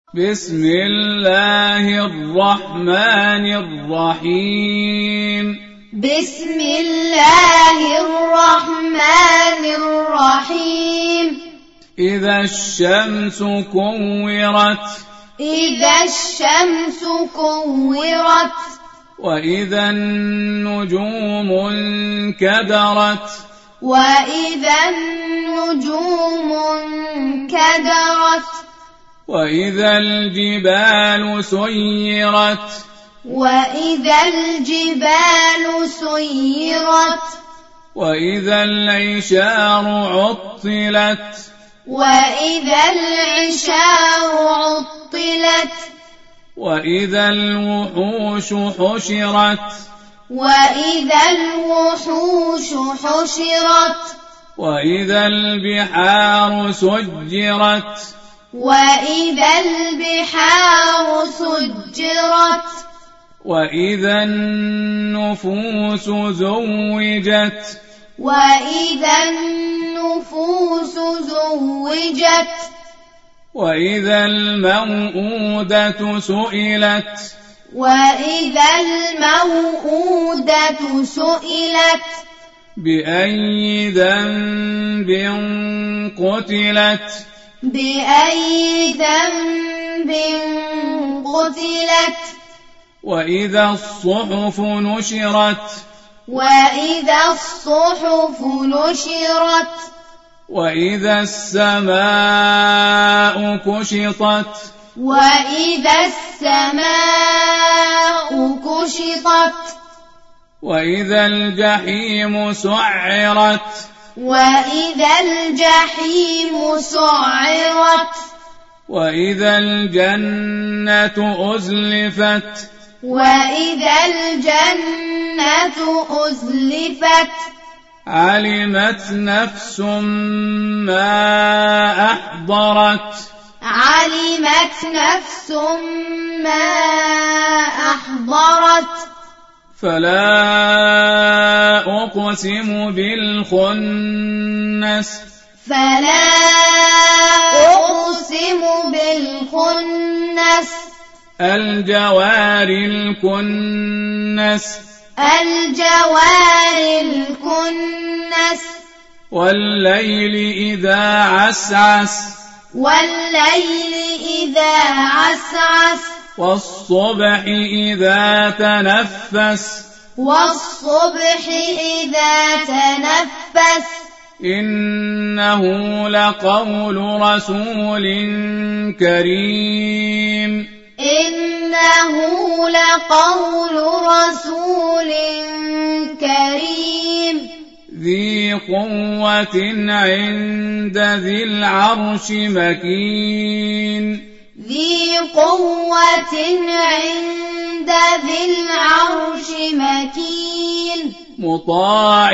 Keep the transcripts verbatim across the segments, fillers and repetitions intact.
بسم الله الرحمن الرحيم بسم الله الرحمن الرحيم إذا الشمس كورت إذا الشمس كورت وإذا النجوم انكدرت وإذا النجوم انكدرت وإذا الجبال سيرت وإذا الجبال سيرت وإذا العشار عطلت وإذا العشار عطلت وإذا الوحوش حشرت وإذا الوحوش حشرت وإذا البحار سجرت وإذا البحار سجرت وإذا النفوس زوجت وإذا النفوس زوجت وإذا الموءودة سئلت وإذا الموءودة سئلت بأي ذنب قتلت بأي ذنب قتلت وإذا الصحف نشرت وإذا الصحف نشرت وإذا السماء كشطت وإذا السماء كشطت وإذا الجحيم سعرت وإذا الجحيم سعرت وإذا الجنة أزلفت وإذا الجنة أزلفت علمت نفس ما أحضرت علمت نفس ما أحضرت فلا أقسم بالخنس فلا أقسم بالخنس الجوار الكنس الجوار الكنس والليل إذا عسعس والليل إذا عسعس والصبح إذا تنفس والصبح إذا تنفس إنه لقول رسول كريم إنه لقول رسول كريم ذي قوة عند ذي العرش مكين ذي قوة عند ذي العرش مكين مطاع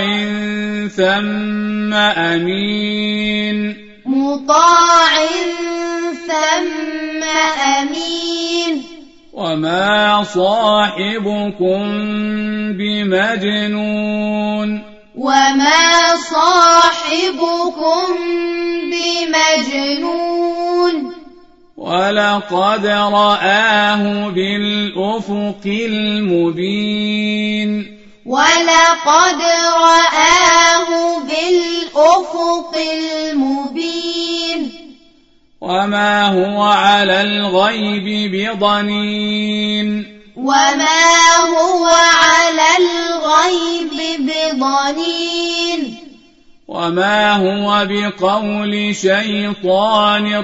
ثم أمين مطاع ثم أمين وما صاحبكم بمجنون وما صاحبكم بمجنون ولقد رآه بالأفق المبين ولقد رآه بالأفق المبين وما هو على الغيب بضنين وما هو على الغيب بضنين وما هو بقول شيطان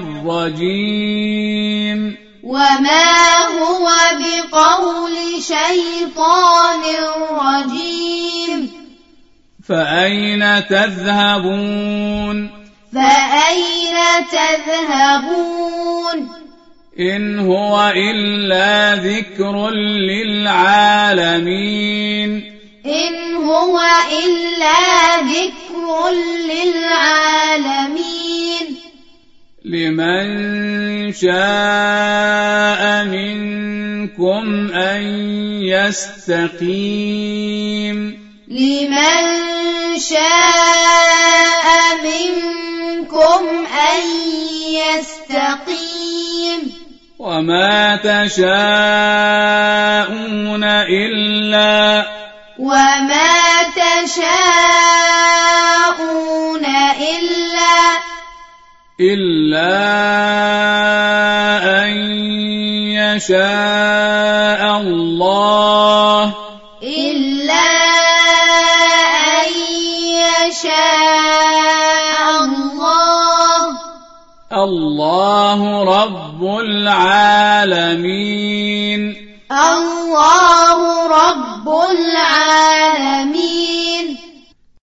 رجيم وما هو بقول شيطان رجيم فأين تذهبون فأين تذهبون إن هو إلا ذكر للعالمين إن هو إلا ذكر للعالمين لمن شاء منكم أن يستقيم لمن شاء منكم أن يستقيم وما تشاءون إلا وما تشاءون إلا إلا أن يشاء الله إلا أن يشاء الله الله رب العالمين الله رب العالمين